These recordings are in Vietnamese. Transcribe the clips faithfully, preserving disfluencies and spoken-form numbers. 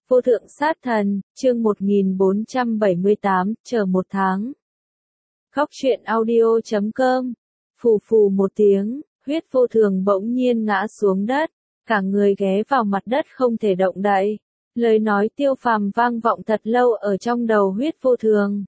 Vô thượng sát thần, chương một nghìn bốn trăm bảy mươi tám, chờ một tháng. Góc truyện audio chấm com. Phù phù một tiếng, huyết vô thường bỗng nhiên ngã xuống đất, cả người ghé vào mặt đất không thể động đậy. Lời nói Tiêu Phàm vang vọng thật lâu ở trong đầu huyết vô thường.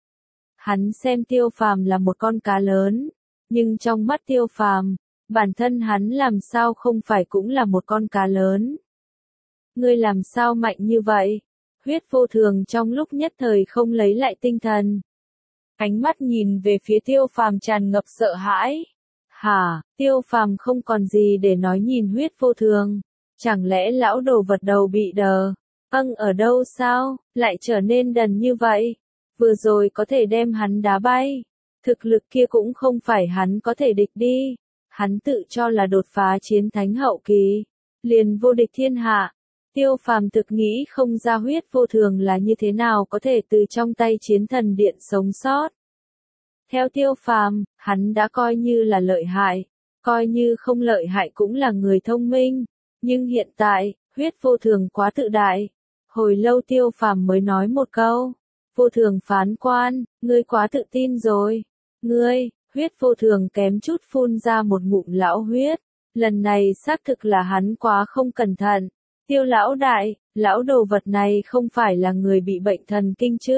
Hắn xem Tiêu Phàm là một con cá lớn, nhưng trong mắt Tiêu Phàm, bản thân hắn làm sao không phải cũng là một con cá lớn. Ngươi làm sao mạnh như vậy? Huyết vô thường trong lúc nhất thời không lấy lại tinh thần. Ánh mắt nhìn về phía Tiêu Phàm tràn ngập sợ hãi. Hả, Tiêu Phàm không còn gì để nói nhìn huyết vô thường. Chẳng lẽ lão đồ vật đầu bị đờ? Âng ở đâu sao, lại trở nên đần như vậy? Vừa rồi có thể đem hắn đá bay. Thực lực kia cũng không phải hắn có thể địch đi. Hắn tự cho là đột phá chiến thánh hậu kỳ. Liền vô địch thiên hạ. Tiêu Phàm thực nghĩ không ra huyết vô thường là như thế nào có thể từ trong tay chiến thần điện sống sót. Theo Tiêu Phàm, hắn đã coi như là lợi hại, coi như không lợi hại cũng là người thông minh, nhưng hiện tại, huyết vô thường quá tự đại. Hồi lâu Tiêu Phàm mới nói một câu, vô thường phán quan, ngươi quá tự tin rồi. Ngươi, huyết vô thường kém chút phun ra một ngụm lão huyết, lần này xác thực là hắn quá không cẩn thận. Tiêu lão đại, lão đồ vật này không phải là người bị bệnh thần kinh chứ?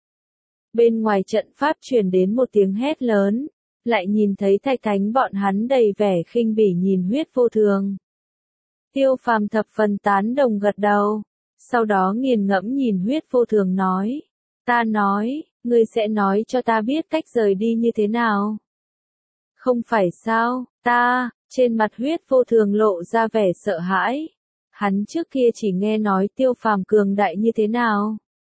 Bên ngoài trận pháp truyền đến một tiếng hét lớn, lại nhìn thấy Thạch Thánh bọn hắn đầy vẻ khinh bỉ nhìn huyết vô thường. Tiêu Phàm thập phần tán đồng gật đầu, sau đó nghiền ngẫm nhìn huyết vô thường nói, ta nói, ngươi sẽ nói cho ta biết cách rời đi như thế nào? Không phải sao, ta, trên mặt huyết vô thường lộ ra vẻ sợ hãi. Hắn trước kia chỉ nghe nói Tiêu Phàm cường đại như thế nào.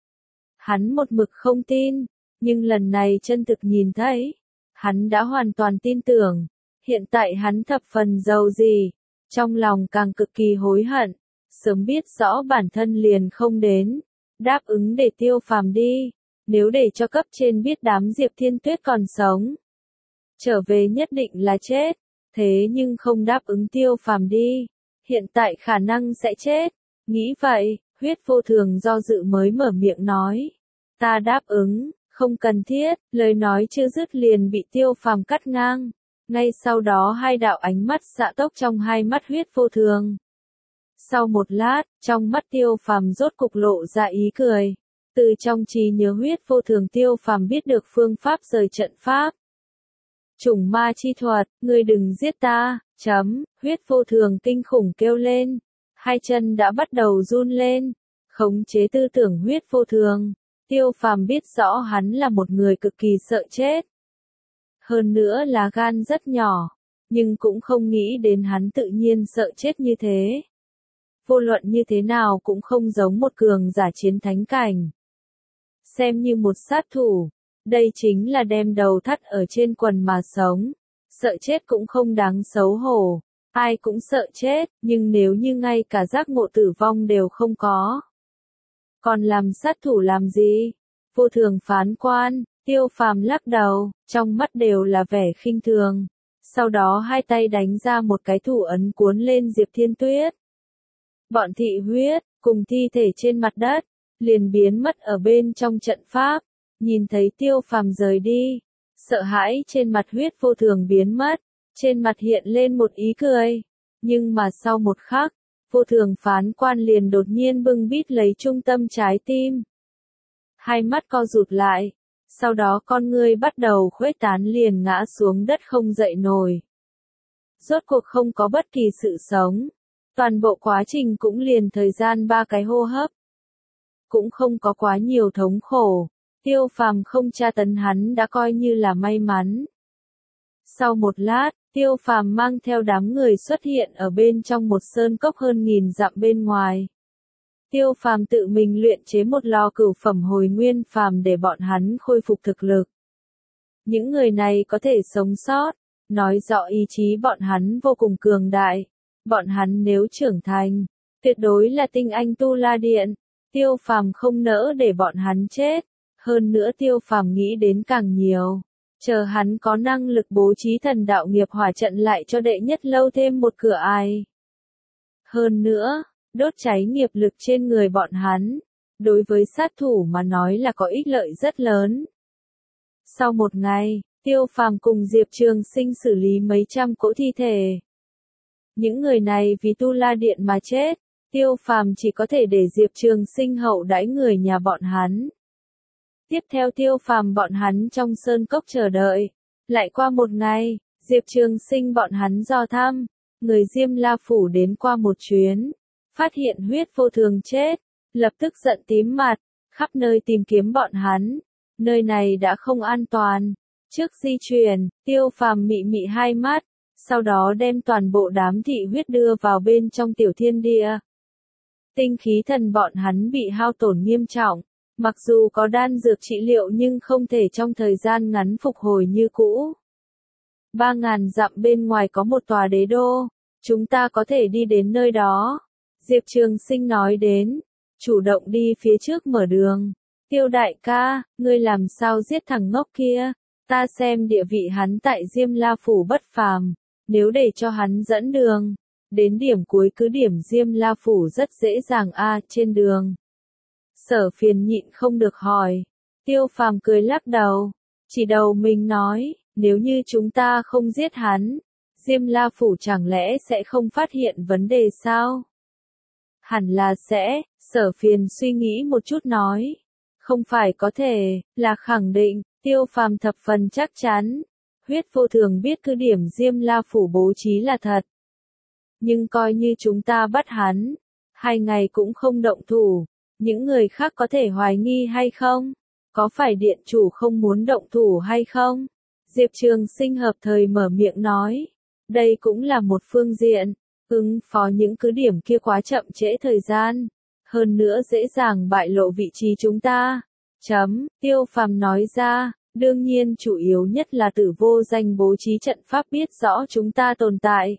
Hắn một mực không tin, nhưng lần này chân thực nhìn thấy, hắn đã hoàn toàn tin tưởng. Hiện tại hắn thập phần giàu gì, trong lòng càng cực kỳ hối hận, sớm biết rõ bản thân liền không đến, đáp ứng để Tiêu Phàm đi, nếu để cho cấp trên biết đám Diệp Thiên Tuyết còn sống, trở về nhất định là chết, thế nhưng không đáp ứng Tiêu Phàm đi. Hiện tại khả năng sẽ chết. Nghĩ vậy, huyết vô thường do dự mới mở miệng nói. Ta đáp ứng, không cần thiết, lời nói chưa dứt liền bị Tiêu Phàm cắt ngang. Ngay sau đó hai đạo ánh mắt xạ tốc trong hai mắt huyết vô thường. Sau một lát, trong mắt Tiêu Phàm rốt cục lộ ra ý cười. Từ trong trí nhớ huyết vô thường Tiêu Phàm biết được phương pháp rời trận pháp. Chủng ma chi thuật, ngươi đừng giết ta, chấm, huyết vô thường kinh khủng kêu lên, hai chân đã bắt đầu run lên, khống chế tư tưởng huyết vô thường. Tiêu Phàm biết rõ hắn là một người cực kỳ sợ chết. Hơn nữa là gan rất nhỏ, nhưng cũng không nghĩ đến hắn tự nhiên sợ chết như thế. Vô luận như thế nào cũng không giống một cường giả chiến thánh cảnh. Xem như một sát thủ. Đây chính là đem đầu thắt ở trên quần mà sống. Sợ chết cũng không đáng xấu hổ. Ai cũng sợ chết, nhưng nếu như ngay cả giác ngộ tử vong đều không có, còn làm sát thủ làm gì? Vô thường phán quan, Tiêu Phàm lắc đầu, trong mắt đều là vẻ khinh thường. Sau đó hai tay đánh ra một cái thủ ấn cuốn lên Diệp Thiên Tuyết. Bọn thị huyết, cùng thi thể trên mặt đất, liền biến mất ở bên trong trận pháp. Nhìn thấy Tiêu Phàm rời đi, sợ hãi trên mặt huyết vô thường biến mất, trên mặt hiện lên một ý cười. Nhưng mà sau một khắc, vô thường phán quan liền đột nhiên bưng bít lấy trung tâm trái tim. Hai mắt co rụt lại, sau đó con ngươi bắt đầu khuếch tán liền ngã xuống đất không dậy nổi. Rốt cuộc không có bất kỳ sự sống, toàn bộ quá trình cũng liền thời gian ba cái hô hấp. Cũng không có quá nhiều thống khổ. Tiêu Phàm không tra tấn hắn đã coi như là may mắn. Sau một lát, Tiêu Phàm mang theo đám người xuất hiện ở bên trong một sơn cốc hơn nghìn dặm bên ngoài. Tiêu Phàm tự mình luyện chế một lò cửu phẩm hồi nguyên phàm để bọn hắn khôi phục thực lực. Những người này có thể sống sót, nói rõ ý chí bọn hắn vô cùng cường đại. Bọn hắn nếu trưởng thành, tuyệt đối là tinh anh tu la điện. Tiêu Phàm không nỡ để bọn hắn chết. Hơn nữa Tiêu Phàm nghĩ đến càng nhiều. Chờ hắn có năng lực bố trí thần đạo nghiệp hỏa trận lại cho đệ nhất lâu thêm một cửa ải. Hơn nữa, đốt cháy nghiệp lực trên người bọn hắn. Đối với sát thủ mà nói là có ích lợi rất lớn. Sau một ngày, Tiêu Phàm cùng Diệp Trường Sinh xử lý mấy trăm cỗ thi thể. Những người này vì Tu La Điện mà chết, Tiêu Phàm chỉ có thể để Diệp Trường Sinh hậu đãi người nhà bọn hắn. Tiếp theo Tiêu Phàm bọn hắn trong sơn cốc chờ đợi. Lại qua một ngày, Diệp Trường Sinh bọn hắn dò thăm, người Diêm La Phủ đến qua một chuyến, phát hiện Huyết Vô Thường chết, lập tức giận tím mặt, khắp nơi tìm kiếm bọn hắn. Nơi này đã không an toàn. Trước di chuyển, Tiêu Phàm mị mị hai mắt, sau đó đem toàn bộ đám thị huyết đưa vào bên trong tiểu thiên địa. Tinh khí thần bọn hắn bị hao tổn nghiêm trọng, mặc dù có đan dược trị liệu nhưng không thể trong thời gian ngắn phục hồi như cũ. Ba ngàn dặm bên ngoài có một tòa đế đô, chúng ta có thể đi đến nơi đó. Diệp Trường Sinh nói đến, chủ động đi phía trước mở đường. Tiêu đại ca, ngươi làm sao giết thằng ngốc kia? Ta xem địa vị hắn tại Diêm La Phủ bất phàm, nếu để cho hắn dẫn đường, đến điểm cuối cứ điểm Diêm La Phủ rất dễ dàng a. Trên đường. Sở Phiền nhịn không được hỏi. Tiêu Phàm cười lắc đầu, chỉ đầu mình nói, nếu như chúng ta không giết hắn, Diêm La Phủ chẳng lẽ sẽ không phát hiện vấn đề sao? Hẳn là sẽ. Sở Phiền suy nghĩ một chút nói, không phải có thể, là khẳng định. Tiêu Phàm thập phần chắc chắn, Huyết Vô Thường biết cứ điểm Diêm La Phủ bố trí là thật. Nhưng coi như chúng ta bắt hắn, hai ngày cũng không động thủ, những người khác có thể hoài nghi hay không? Có phải điện chủ không muốn động thủ hay không? Diệp Trường Sinh hợp thời mở miệng nói, đây cũng là một phương diện, ứng phó những cứ điểm kia quá chậm trễ thời gian, hơn nữa dễ dàng bại lộ vị trí chúng ta. Chấm, Tiêu Phàm nói ra, đương nhiên chủ yếu nhất là Tử Vô Danh bố trí trận pháp biết rõ chúng ta tồn tại.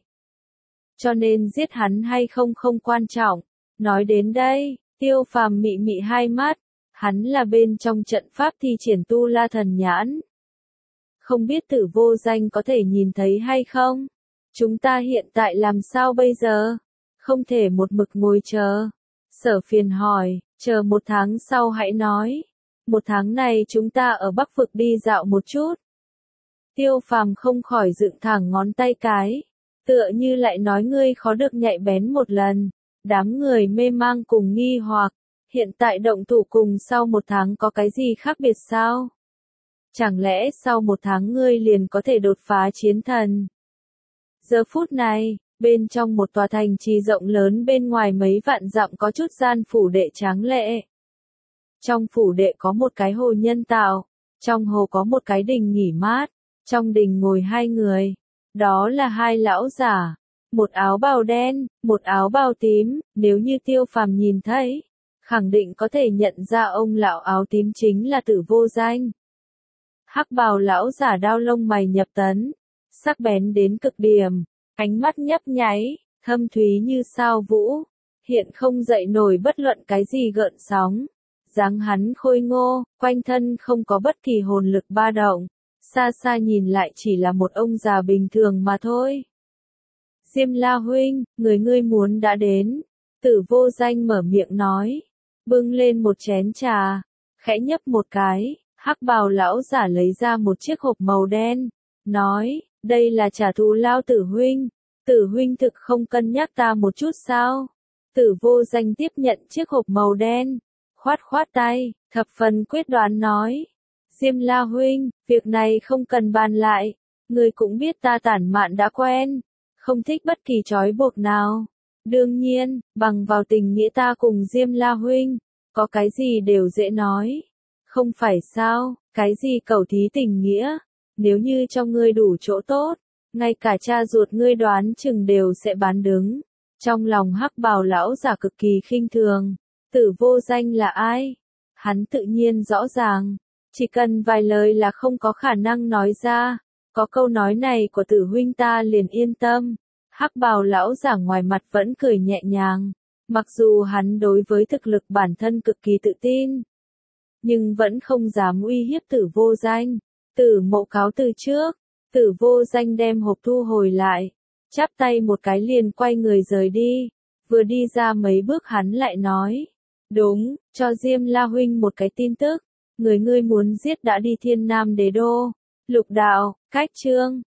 Cho nên giết hắn hay không không quan trọng. Nói đến đây, Tiêu Phàm mị mị hai mắt, hắn là bên trong trận pháp thi triển Tu La Thần Nhãn. Không biết Tử Vô Danh có thể nhìn thấy hay không? Chúng ta hiện tại làm sao bây giờ? Không thể một mực ngồi chờ. Sở Phiền hỏi, chờ một tháng sau hãy nói. Một tháng này chúng ta ở Bắc Vực đi dạo một chút. Tiêu Phàm không khỏi dựng thẳng ngón tay cái, tựa như lại nói ngươi khó được nhạy bén một lần. Đám người mê mang cùng nghi hoặc, hiện tại động thủ cùng sau một tháng có cái gì khác biệt sao? Chẳng lẽ sau một tháng ngươi liền có thể đột phá chiến thần? Giờ phút này, bên trong một tòa thành trì rộng lớn bên ngoài mấy vạn dặm có chút gian phủ đệ tráng lệ. Trong phủ đệ có một cái hồ nhân tạo, trong hồ có một cái đình nghỉ mát, trong đình ngồi hai người, đó là hai lão giả, một áo bào đen, một áo bào tím, nếu như Tiêu Phàm nhìn thấy, khẳng định có thể nhận ra ông lão áo tím chính là Tử Vô Danh. Hắc bào lão giả đao lông mày nhập tấn, sắc bén đến cực điểm, ánh mắt nhấp nháy, thâm thúy như sao vũ, hiện không dậy nổi bất luận cái gì gợn sóng. Dáng hắn khôi ngô, quanh thân không có bất kỳ hồn lực ba động, xa xa nhìn lại chỉ là một ông già bình thường mà thôi. Diêm La huynh, người ngươi muốn đã đến. Tử Vô Danh mở miệng nói, bưng lên một chén trà, khẽ nhấp một cái, hắc bào lão giả lấy ra một chiếc hộp màu đen, nói, đây là trả thù lao Tử huynh, Tử huynh thực không cân nhắc ta một chút sao? Tử Vô Danh tiếp nhận chiếc hộp màu đen, khoát khoát tay, thập phần quyết đoán nói, Diêm La huynh, việc này không cần bàn lại, người cũng biết ta tản mạn đã quen, không thích bất kỳ trói buộc nào. Đương nhiên, bằng vào tình nghĩa ta cùng Diêm La huynh, có cái gì đều dễ nói. Không phải sao, cái gì cầu thí tình nghĩa, nếu như cho ngươi đủ chỗ tốt, ngay cả cha ruột ngươi đoán chừng đều sẽ bán đứng. Trong lòng hắc bào lão giả cực kỳ khinh thường, Tử Vô Danh là ai? Hắn tự nhiên rõ ràng, chỉ cần vài lời là không có khả năng nói ra, có câu nói này của Tử huynh ta liền yên tâm. Hắc bào lão giả ngoài mặt vẫn cười nhẹ nhàng, mặc dù hắn đối với thực lực bản thân cực kỳ tự tin, nhưng vẫn không dám uy hiếp Tử Vô Danh. Tử Mộ cáo từ trước, Tử Vô Danh đem hộp thu hồi lại, chắp tay một cái liền quay người rời đi. Vừa đi ra mấy bước hắn lại nói. Đúng, cho Diêm La huynh một cái tin tức. Người ngươi muốn giết đã đi Thiên Nam Đế Đô. Lục đạo, cách trương.